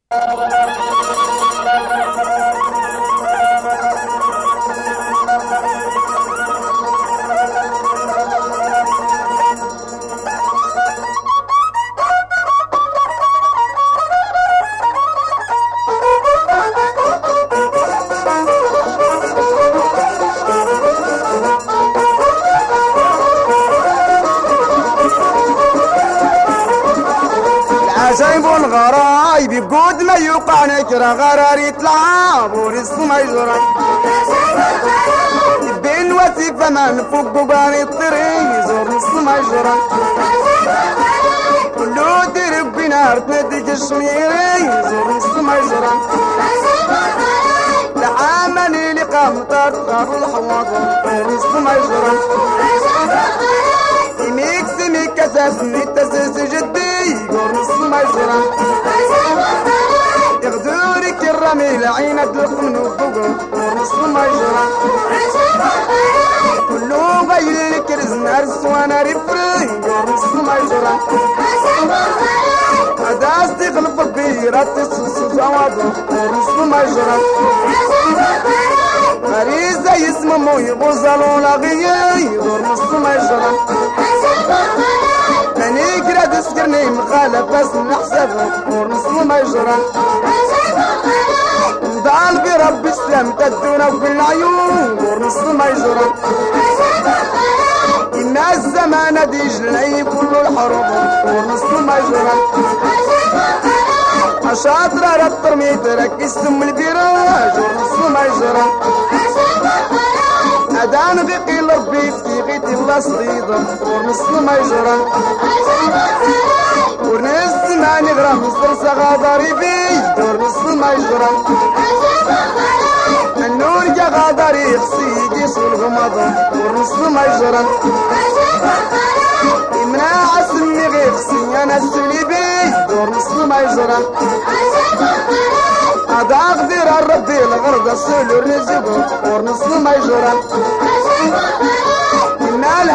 عجيب الغرايب بقود ما يوقع نكرة غراري تلعب ورزق ما يجرى بين وثيقة ما نفوق باني الطريق يزور نص ما يجرى كله درب بنار تناديك الشميري يزور نص ما يجرى لعامل لقام طار الحواضر ورزق ما يجرى سميك اساسني تساس جدي يقول نص ما يجرى يغدورك الرميل عينك القمن وفوقه ونص ما يجرى كله غير لك رزنا رس وانا رفري يقول نص ما يجرى هذا استغلب بيرات تسوس زواضه ونص ما يجرى غريزة يسممو يغزلو لغيه يقول نص ما يجرى ماني كرا تسكرني مخالف بس نحسبها ونص ما يجرى ضال برب السلام تدونا في العيون ونص ما يجرى إن الزمان دي جلي كل الحروب ونص ما يجرى شاطرة الترمي تركز ثم البراج ونص ما يجرى أدان بقي ربي في غيت الله صغيرة ونص ما يجرى ونص ما نغرى مصر صغادري بي ونص ما يجرى النور جا غادري خصي يسو الغمضة ونص ما يجرى إمنا عسني غير خصي أنا السلي بي ونص ما يجرى هذا أقدر الربي الغرد السلو الرزق ونص ما يجرى